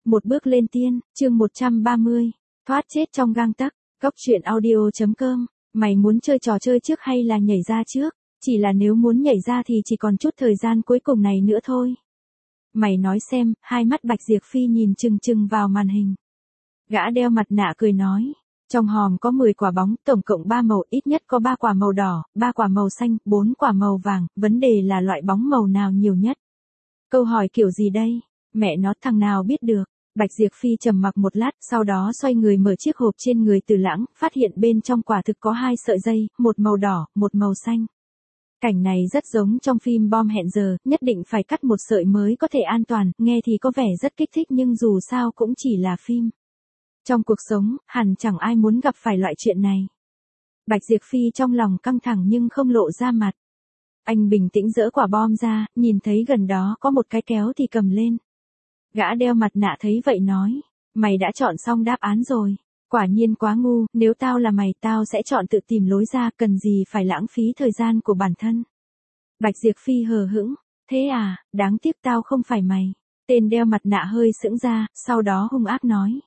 Một bước lên tiên, chương 130, thoát chết trong gang tấc, Cốc Truyện Audio.com, mày muốn chơi trò chơi trước hay là nhảy ra trước? Chỉ là nếu muốn nhảy ra thì chỉ còn chút thời gian cuối cùng này nữa thôi. Mày nói xem, hai mắt Bạch Diệp Phi nhìn chừng chừng vào màn hình. Gã đeo mặt nạ cười nói, trong hòm có 10 quả bóng, tổng cộng 3 màu, ít nhất có 3 quả màu đỏ, 3 quả màu xanh, 4 quả màu vàng, vấn đề là loại bóng màu nào nhiều nhất. Câu hỏi kiểu gì đây? Mẹ nó thằng nào biết được. Bạch Diệp Phi trầm mặc một lát, sau đó xoay người mở chiếc hộp trên người Từ Lãng, phát hiện bên trong quả thực có 2 sợi dây, một màu đỏ, một màu xanh. Cảnh này rất giống trong phim Bom Hẹn Giờ, nhất định phải cắt một sợi mới có thể an toàn, nghe thì có vẻ rất kích thích nhưng dù sao cũng chỉ là phim. Trong cuộc sống, hẳn chẳng ai muốn gặp phải loại chuyện này. Bạch Diệp Phi trong lòng căng thẳng nhưng không lộ ra mặt. Anh bình tĩnh giở quả bom ra, nhìn thấy gần đó có một cái kéo thì cầm lên. Gã đeo mặt nạ thấy vậy nói, mày đã chọn xong đáp án rồi. Quả nhiên quá ngu, nếu tao là mày tao sẽ chọn tự tìm lối ra, cần gì phải lãng phí thời gian của bản thân. Bạch Diệp Phi hờ hững, thế à, đáng tiếc tao không phải mày. Tên đeo mặt nạ hơi sững ra, sau đó hung ác nói.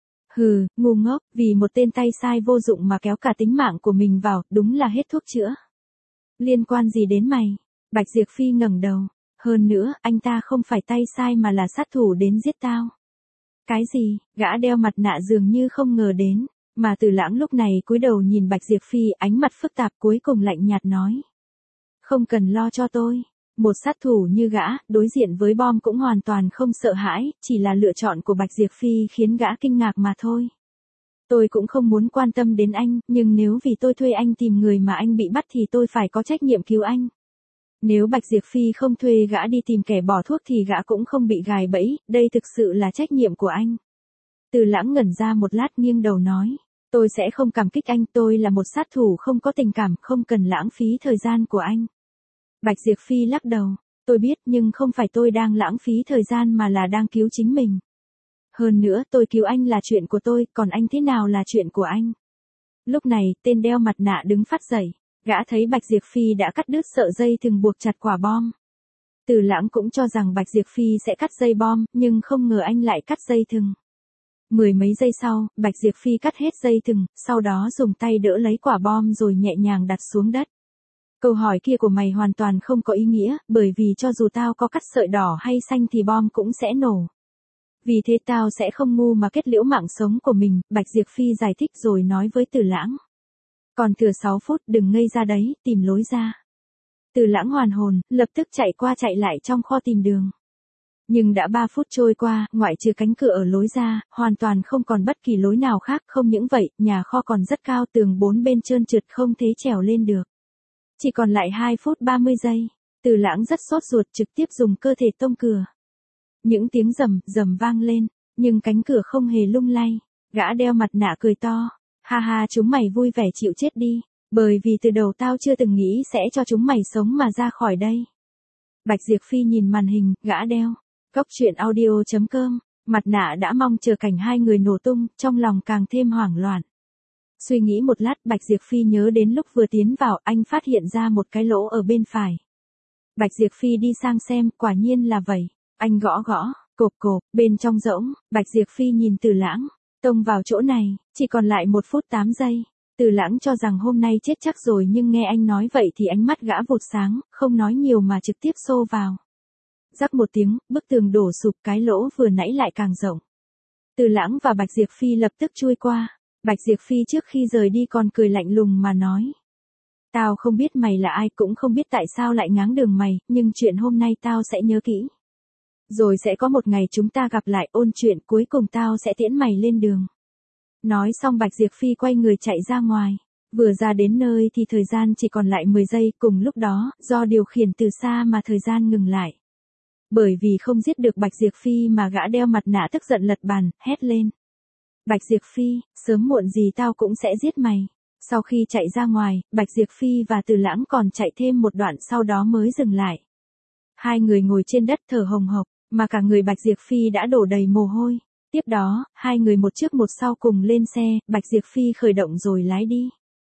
Hừ, ngu ngốc, vì một tên tay sai vô dụng mà kéo cả tính mạng của mình vào, đúng là hết thuốc chữa. Liên quan gì đến mày? Bạch Diệp Phi ngẩng đầu. Hơn nữa, anh ta không phải tay sai mà là sát thủ đến giết tao. Cái gì? Gã đeo mặt nạ dường như không ngờ đến, mà Từ Lãng lúc này cúi đầu nhìn Bạch Diệp Phi, ánh mặt phức tạp, cuối cùng lạnh nhạt nói. Không cần lo cho tôi. Một sát thủ như gã, đối diện với bom cũng hoàn toàn không sợ hãi, chỉ là lựa chọn của Bạch Diệp Phi khiến gã kinh ngạc mà thôi. Tôi cũng không muốn quan tâm đến anh, nhưng nếu vì tôi thuê anh tìm người mà anh bị bắt thì tôi phải có trách nhiệm cứu anh. Nếu Bạch Diệp Phi không thuê gã đi tìm kẻ bỏ thuốc thì gã cũng không bị gài bẫy, đây thực sự là trách nhiệm của anh. Từ Lãng ngẩn ra một lát nghiêng đầu nói, tôi sẽ không cảm kích anh, tôi là một sát thủ không có tình cảm, không cần lãng phí thời gian của anh. Bạch Diệp Phi lắc đầu, tôi biết nhưng không phải tôi đang lãng phí thời gian mà là đang cứu chính mình. Hơn nữa tôi cứu anh là chuyện của tôi, còn anh thế nào là chuyện của anh. Lúc này, tên đeo mặt nạ đứng phát dậy. Gã thấy Bạch Diệp Phi đã cắt đứt sợi dây thừng buộc chặt quả bom. Từ Lãng cũng cho rằng Bạch Diệp Phi sẽ cắt dây bom, nhưng không ngờ anh lại cắt dây thừng. Mười mấy giây sau, Bạch Diệp Phi cắt hết dây thừng, sau đó dùng tay đỡ lấy quả bom rồi nhẹ nhàng đặt xuống đất. Câu hỏi kia của mày hoàn toàn không có ý nghĩa, bởi vì cho dù tao có cắt sợi đỏ hay xanh thì bom cũng sẽ nổ. Vì thế tao sẽ không ngu mà kết liễu mạng sống của mình, Bạch Diệp Phi giải thích rồi nói với Từ Lãng. Còn thừa 6 phút, đừng ngây ra đấy, tìm lối ra. Từ Lãng hoàn hồn, lập tức chạy qua chạy lại trong kho tìm đường. Nhưng đã 3 phút trôi qua, ngoại trừ cánh cửa ở lối ra, hoàn toàn không còn bất kỳ lối nào khác, không những vậy, nhà kho còn rất cao, tường 4 bên trơn trượt không thể trèo lên được. Chỉ còn lại 2 phút 30 giây, Từ Lãng rất sốt ruột trực tiếp dùng cơ thể tông cửa. Những tiếng rầm, rầm vang lên, nhưng cánh cửa không hề lung lay, gã đeo mặt nạ cười to. Ha ha, chúng mày vui vẻ chịu chết đi, bởi vì từ đầu tao chưa từng nghĩ sẽ cho chúng mày sống mà ra khỏi đây. Bạch Diệp Phi nhìn màn hình, gã đeo. Cốc Truyện Audio.com, mặt nạ đã mong chờ cảnh hai người nổ tung, trong lòng càng thêm hoảng loạn. Suy nghĩ một lát, Bạch Diệp Phi nhớ đến lúc vừa tiến vào, anh phát hiện ra một cái lỗ ở bên phải. Bạch Diệp Phi đi sang xem, quả nhiên là vậy. Anh gõ gõ, cộp cộp, bên trong rỗng, Bạch Diệp Phi nhìn Từ Lãng. Tông vào chỗ này, chỉ còn lại 1 phút 8 giây. Từ Lãng cho rằng hôm nay chết chắc rồi nhưng nghe anh nói vậy thì ánh mắt gã vụt sáng, không nói nhiều mà trực tiếp xô vào. Rắc một tiếng, bức tường đổ sụp, cái lỗ vừa nãy lại càng rộng. Từ Lãng và Bạch Diệp Phi lập tức chui qua. Bạch Diệp Phi trước khi rời đi còn cười lạnh lùng mà nói. Tao không biết mày là ai, cũng không biết tại sao lại ngáng đường mày, nhưng chuyện hôm nay tao sẽ nhớ kỹ. Rồi sẽ có một ngày chúng ta gặp lại ôn chuyện, cuối cùng tao sẽ tiễn mày lên đường. Nói xong Bạch Diệp Phi quay người chạy ra ngoài. Vừa ra đến nơi thì thời gian chỉ còn lại 10 giây, cùng lúc đó, do điều khiển từ xa mà thời gian ngừng lại. Bởi vì không giết được Bạch Diệp Phi mà gã đeo mặt nạ tức giận lật bàn, hét lên. Bạch Diệp Phi, sớm muộn gì tao cũng sẽ giết mày. Sau khi chạy ra ngoài, Bạch Diệp Phi và Từ Lãng còn chạy thêm một đoạn sau đó mới dừng lại. Hai người ngồi trên đất thở hồng hộc, mà cả người Bạch Diệp Phi đã đổ đầy mồ hôi. Tiếp đó, hai người một trước một sau cùng lên xe, Bạch Diệp Phi khởi động rồi lái đi.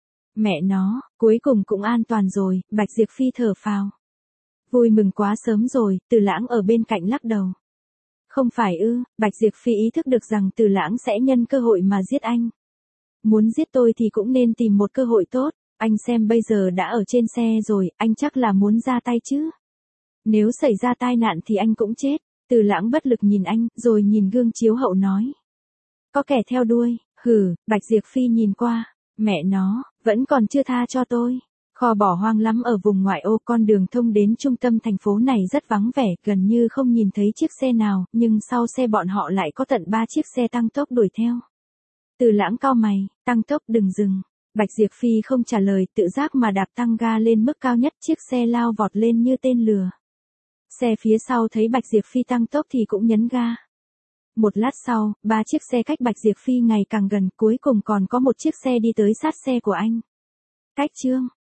Mẹ nó, cuối cùng cũng an toàn rồi, Bạch Diệp Phi thở phào. Vui mừng quá sớm rồi, Từ Lãng ở bên cạnh lắc đầu. Không phải ư, Bạch Diệp Phi ý thức được rằng Từ Lãng sẽ nhân cơ hội mà giết anh. Muốn giết tôi thì cũng nên tìm một cơ hội tốt, anh xem bây giờ đã ở trên xe rồi, anh chắc là muốn ra tay chứ. Nếu xảy ra tai nạn thì anh cũng chết. Từ Lãng bất lực nhìn anh, rồi nhìn gương chiếu hậu nói. Có kẻ theo đuôi, hừ, Bạch Diệp Phi nhìn qua, mẹ nó, vẫn còn chưa tha cho tôi. Kho bỏ hoang lắm ở vùng ngoại ô, con đường thông đến trung tâm thành phố này rất vắng vẻ, gần như không nhìn thấy chiếc xe nào, nhưng sau xe bọn họ lại có tận 3 chiếc xe tăng tốc đuổi theo. Từ Lãng cau mày, tăng tốc đừng dừng. Bạch Diệp Phi không trả lời, tự giác mà đạp tăng ga lên mức cao nhất, chiếc xe lao vọt lên như tên lừa. Xe phía sau thấy Bạch Diệp Phi tăng tốc thì cũng nhấn ga. Một lát sau, 3 chiếc xe cách Bạch Diệp Phi ngày càng gần, cuối cùng còn có một chiếc xe đi tới sát xe của anh. Cách chương